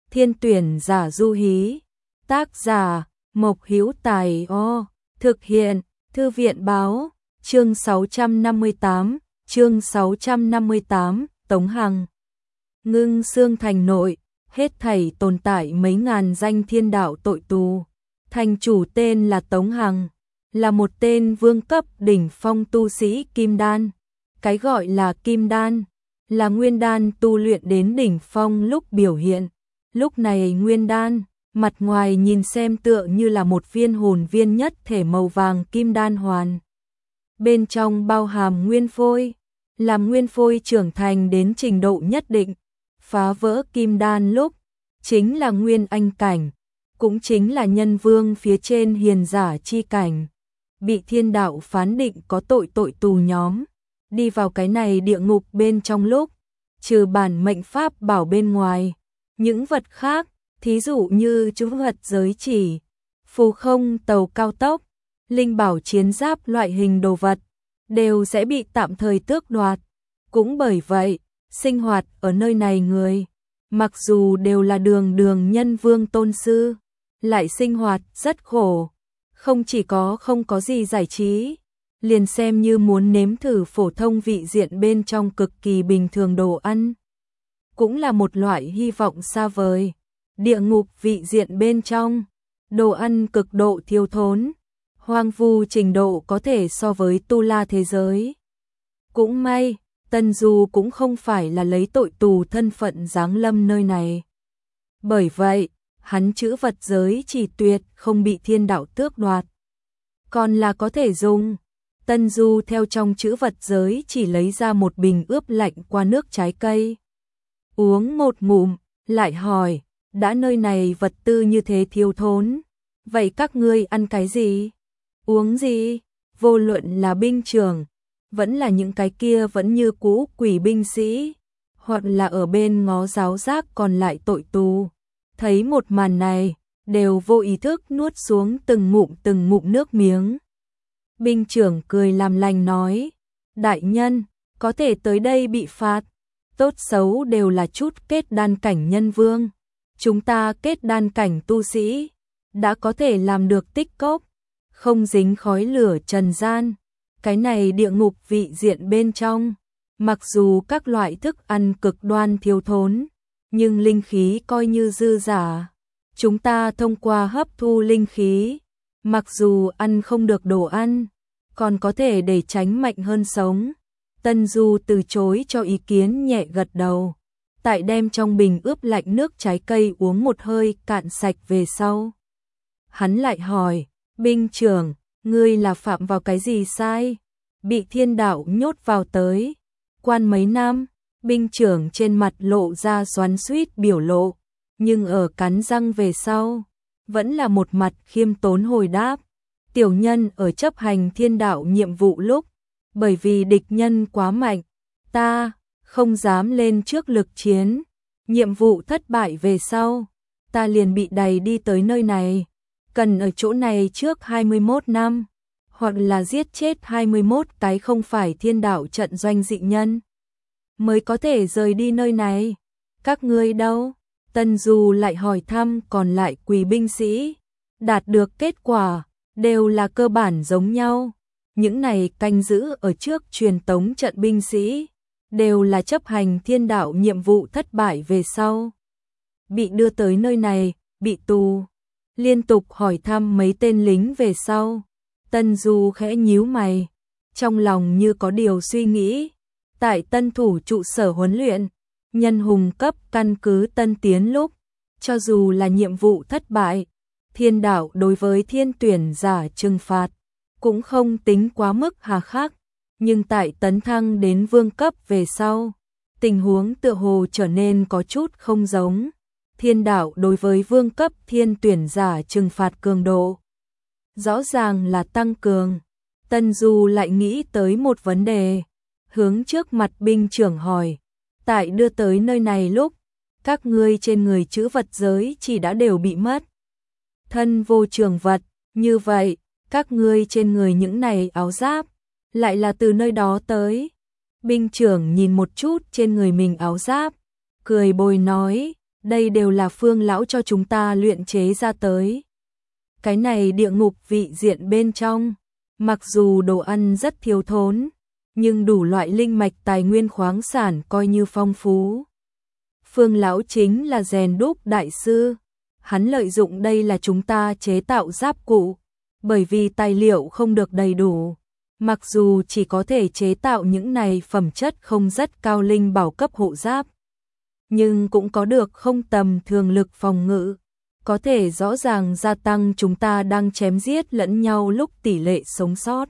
Thiên tuyển giả du hí. Tác giả Mộc Hữu Tài. Thực hiện Thư viện báo. Chương 658, Tống Hằng. Ngưng Xương thành nội, hết thảy tồn tại mấy ngàn danh thiên đạo tội tù. Thành chủ tên là Tống Hằng, là một tên vương cấp đỉnh phong tu sĩ kim đan. Cái gọi là kim đan, là nguyên đan tu luyện đến đỉnh phong lúc biểu hiện. Lúc này nguyên đan, mặt ngoài nhìn xem tựa như là một viên hồn viên nhất thể màu vàng kim đan hoàn. Bên trong bao hàm nguyên phôi, làm nguyên phôi trưởng thành đến trình độ nhất định, phá vỡ kim đan lúc, chính là nguyên anh cảnh, cũng chính là nhân vương phía trên hiền giả chi cảnh. Bị thiên đạo phán định có tội tù nhóm, đi vào cái này địa ngục bên trong lúc, trừ bản mệnh pháp bảo bên ngoài, những vật khác, thí dụ như chú vật giới chỉ, phù không tàu cao tốc, linh bảo chiến giáp loại hình đồ vật, đều sẽ bị tạm thời tước đoạt. Cũng bởi vậy, sinh hoạt ở nơi này người, mặc dù đều là đường nhân vương tôn sư, lại sinh hoạt rất khổ, không chỉ không có gì giải trí, liền xem như muốn nếm thử phổ thông vị diện bên trong cực kỳ bình thường đồ ăn, cũng là một loại hy vọng xa vời. Địa ngục vị diện bên trong, đồ ăn cực độ thiếu thốn, hoang vu trình độ có thể so với tu la thế giới. Cũng may, Tân Du cũng không phải là lấy tội tù thân phận giáng lâm nơi này. Bởi vậy, hắn chữ vật giới chỉ tuyệt không bị thiên đạo tước đoạt, còn là có thể dùng. Tân Du theo trong chữ vật giới chỉ lấy ra một bình ướp lạnh qua nước trái cây. Uống một ngụm, lại hỏi, đã nơi này vật tư như thế thiếu thốn, vậy các ngươi ăn cái gì? Uống gì? Vô luận là binh trưởng, vẫn là những cái kia vẫn như cũ quỷ binh sĩ, hoặc là ở bên ngó giáo giác còn lại tội tù. Thấy một màn này, đều vô ý thức nuốt xuống từng ngụm nước miếng. Binh trưởng cười làm lành nói, đại nhân, có thể tới đây bị phạt, tốt xấu đều là chút kết đan cảnh nhân vương. Chúng ta kết đan cảnh tu sĩ, đã có thể làm được tích cóp, không dính khói lửa trần gian. Cái này địa ngục vị diện bên trong, mặc dù các loại thức ăn cực đoan thiếu thốn, nhưng linh khí coi như dư giả. Chúng ta thông qua hấp thu linh khí, mặc dù ăn không được đồ ăn, còn có thể để tránh mạnh hơn sống. Tân Du từ chối cho ý kiến, nhẹ gật đầu. Tại đem trong bình ướp lạnh nước trái cây uống một hơi cạn sạch về sau. Hắn lại hỏi, binh trưởng, ngươi là phạm vào cái gì sai? Bị thiên đạo nhốt vào tới. Quan mấy năm, binh trưởng trên mặt lộ ra xoắn xuýt biểu lộ, nhưng ở cắn răng về sau, vẫn là một mặt khiêm tốn hồi đáp. Tiểu nhân ở chấp hành thiên đạo nhiệm vụ lúc, bởi vì địch nhân quá mạnh, ta không dám lên trước lực chiến. Nhiệm vụ thất bại về sau, ta liền bị đày đi tới nơi này, cần ở chỗ này trước 21 năm, hoặc là giết chết 21 cái không phải thiên đạo trận doanh dị nhân, mới có thể rời đi nơi này. Các ngươi đâu? Tân Du lại hỏi thăm còn lại quỷ binh sĩ, đạt được kết quả, đều là cơ bản giống nhau. Những này canh giữ ở trước truyền tống trận binh sĩ, đều là chấp hành thiên đạo nhiệm vụ thất bại về sau, bị đưa tới nơi này, bị tù. Liên tục hỏi thăm mấy tên lính về sau, Tân Du khẽ nhíu mày, trong lòng như có điều suy nghĩ. Tại tân thủ trụ sở huấn luyện, nhân hùng cấp căn cứ tân tiến lúc, cho dù là nhiệm vụ thất bại, thiên đạo đối với thiên tuyển giả trừng phạt, cũng không tính quá mức hà khắc. Nhưng tại tấn thăng đến vương cấp về sau, tình huống tựa hồ trở nên có chút không giống. Thiên đạo đối với vương cấp thiên tuyển giả trừng phạt cường độ, rõ ràng là tăng cường. Tân Du lại nghĩ tới một vấn đề, hướng trước mặt binh trưởng hỏi, tại đưa tới nơi này lúc, các ngươi trên người trữ vật giới chỉ đã đều bị mất. Thân vô trường vật, như vậy, các ngươi trên người những này áo giáp, lại là từ nơi đó tới. Binh trưởng nhìn một chút trên người mình áo giáp, cười bồi nói, Đây đều là Phương lão cho chúng ta luyện chế ra tới. Cái này địa ngục vị diện bên trong, mặc dù đồ ăn rất thiếu thốn, nhưng đủ loại linh mạch tài nguyên khoáng sản coi như phong phú. Phương lão chính là rèn đúc đại sư, hắn lợi dụng đây là chúng ta chế tạo giáp cụ, bởi vì tài liệu không được đầy đủ, mặc dù chỉ có thể chế tạo những này phẩm chất không rất cao linh bảo cấp hộ giáp, nhưng cũng có được không tầm thường lực phòng ngự, có thể rõ ràng gia tăng chúng ta đang chém giết lẫn nhau lúc tỷ lệ sống sót.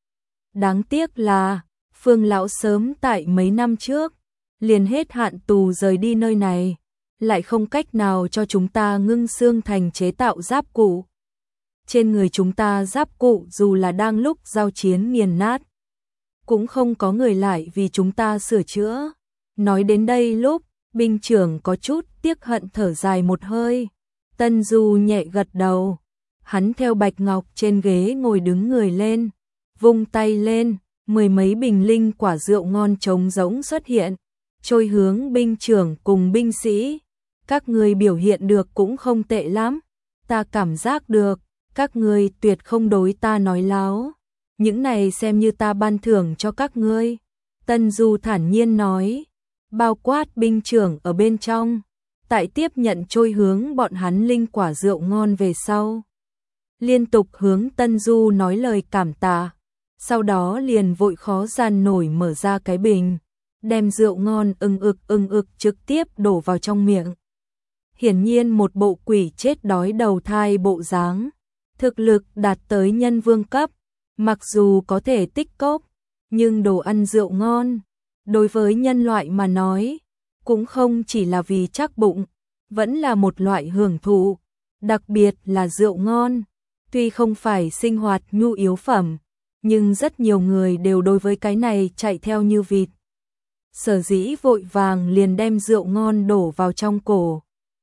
Đáng tiếc là, Phương lão sớm tại mấy năm trước, liền hết hạn tù rời đi nơi này, lại không cách nào cho chúng ta ngưng xương thành chế tạo giáp cụ. Trên người chúng ta giáp cụ dù là đang lúc giao chiến nghiền nát, cũng không có người lại vì chúng ta sửa chữa. Nói đến đây lúc, binh trưởng có chút tiếc hận thở dài một hơi. Tân Du nhẹ gật đầu, hắn theo Bạch Ngọc trên ghế ngồi đứng người lên, vung tay lên, mười mấy bình linh quả rượu ngon trống rỗng xuất hiện, trôi hướng binh trưởng cùng binh sĩ. Các người biểu hiện được cũng không tệ lắm, ta cảm giác được, các người tuyệt không đối ta nói láo, những này xem như ta ban thưởng cho các ngươi. Tân Du thản nhiên nói, bao quát binh trưởng ở bên trong, tại tiếp nhận trôi hướng bọn hắn linh quả rượu ngon về sau. Liên tục hướng Tân Du nói lời cảm tạ, sau đó liền vội khó gian nổi mở ra cái bình, đem rượu ngon ưng ực trực tiếp đổ vào trong miệng. Hiển nhiên một bộ quỷ chết đói đầu thai bộ dáng, thực lực đạt tới nhân vương cấp, mặc dù có thể tích cóp, nhưng đồ ăn rượu ngon, đối với nhân loại mà nói, cũng không chỉ là vì chắc bụng, vẫn là một loại hưởng thụ, đặc biệt là rượu ngon, tuy không phải sinh hoạt nhu yếu phẩm, nhưng rất nhiều người đều đối với cái này chạy theo như vịt. Sở dĩ vội vàng liền đem rượu ngon đổ vào trong cổ,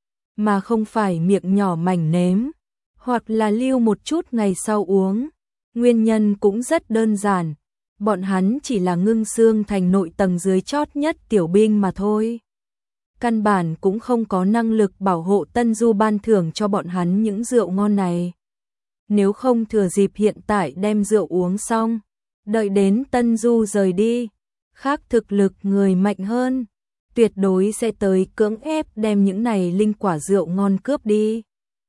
mà không phải miệng nhỏ mảnh nếm, hoặc là lưu một chút ngày sau uống. Nguyên nhân cũng rất đơn giản, bọn hắn chỉ là ngưng xương thành nội tầng dưới chót nhất tiểu binh mà thôi. Căn bản cũng không có năng lực bảo hộ Tân Du ban thưởng cho bọn hắn những rượu ngon này. Nếu không thừa dịp hiện tại đem rượu uống xong, đợi đến Tân Du rời đi, khác thực lực người mạnh hơn, tuyệt đối sẽ tới cưỡng ép đem những này linh quả rượu ngon cướp đi.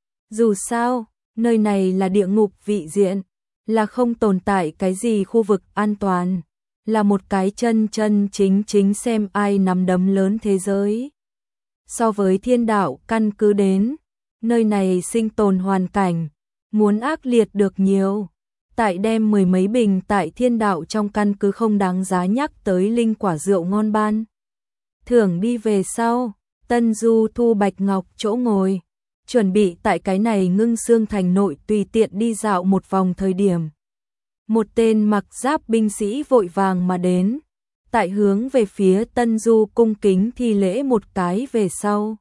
Dù sao, nơi này là địa ngục vị diện, là không tồn tại cái gì khu vực an toàn, là một cái chân chính xem ai nắm đấm lớn thế giới. So với thiên đạo căn cứ đến, nơi này sinh tồn hoàn cảnh, muốn ác liệt được nhiều. Tại đem mười mấy bình tại thiên đạo trong căn cứ không đáng giá nhắc tới linh quả rượu ngon ban. Thưởng đi về sau, Tân Du thu Bạch Ngọc chỗ ngồi, chuẩn bị tại cái này ngưng xương thành nội tùy tiện đi dạo một vòng thời điểm. Một tên mặc giáp binh sĩ vội vàng mà đến, tại hướng về phía Tân Du cung kính thi lễ một cái về sau.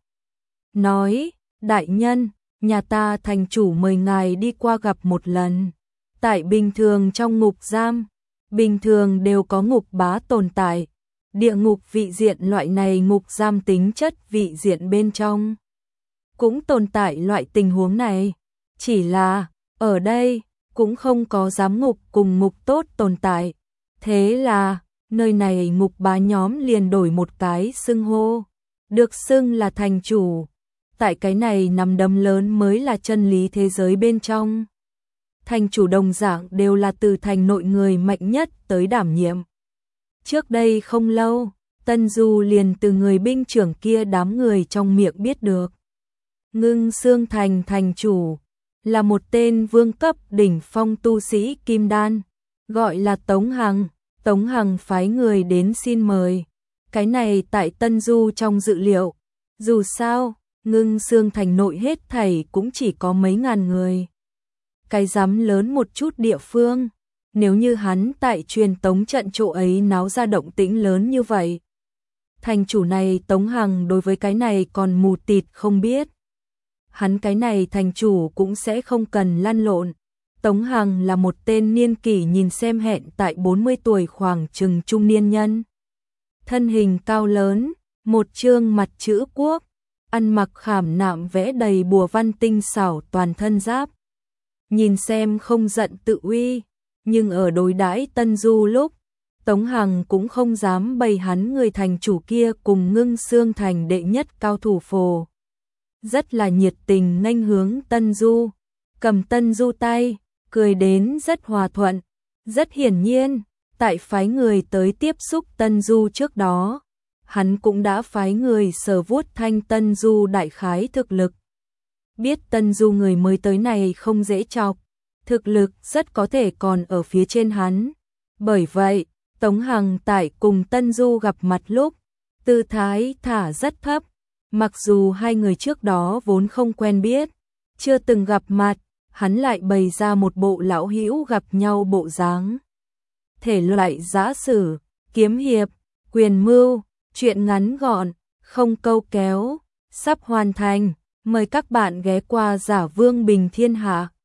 Nói, đại nhân, nhà ta thành chủ mời ngài đi qua gặp một lần. Tại bình thường trong ngục giam, bình thường đều có ngục bá tồn tại. Địa ngục vị diện loại này ngục giam tính chất vị diện bên trong cũng tồn tại loại tình huống này, chỉ là ở đây cũng không có giám ngục cùng ngục tốt tồn tại. Thế là nơi này ngục bá nhóm liền đổi một cái xưng hô, được xưng là thành chủ. Tại cái này nắm đấm lớn mới là chân lý thế giới bên trong. Thành chủ đồng dạng đều là từ thành nội người mạnh nhất tới đảm nhiệm. Trước đây không lâu, Tân Du liền từ người binh trưởng kia đám người trong miệng biết được. Ngưng xương thành thành chủ là một tên vương cấp đỉnh phong tu sĩ kim đan, gọi là Tống Hằng. Tống Hằng phái người đến xin mời. Cái này tại Tân Du trong dự liệu. Dù sao, ngưng xương thành nội hết thảy cũng chỉ có mấy ngàn người. Cái dám lớn một chút địa phương, nếu như hắn tại truyền tống trận chỗ ấy náo ra động tĩnh lớn như vậy. Thành chủ này Tống Hằng đối với cái này còn mù tịt không biết. Hắn cái này thành chủ cũng sẽ không cần lăn lộn. Tống Hằng là một tên niên kỷ nhìn xem hẹn tại 40 tuổi khoảng chừng trung niên nhân. Thân hình cao lớn, một trương mặt chữ quốc, ăn mặc khảm nạm vẽ đầy bùa văn tinh xảo toàn thân giáp. Nhìn xem không giận tự uy, nhưng ở đối đãi Tân Du lúc, Tống Hằng cũng không dám bày hắn người thành chủ kia cùng Ngưng Xương thành đệ nhất cao thủ phồ. Rất là nhiệt tình nghênh hướng Tân Du, cầm Tân Du tay, cười đến rất hòa thuận. Rất hiển nhiên, tại phái người tới tiếp xúc Tân Du trước đó, hắn cũng đã phái người sờ vuốt thanh Tân Du đại khái thực lực. Biết Tân Du người mới tới này không dễ chọc, thực lực rất có thể còn ở phía trên hắn. Bởi vậy, Tống Hằng tại cùng Tân Du gặp mặt lúc, tư thái thả rất thấp, mặc dù hai người trước đó vốn không quen biết, chưa từng gặp mặt, hắn lại bày ra một bộ lão hữu gặp nhau bộ dáng. Thể loại giã sử, kiếm hiệp, quyền mưu, truyện ngắn gọn, không câu kéo, sắp hoàn thành, mời các bạn ghé qua Giả Vương Bình Thiên Hạ.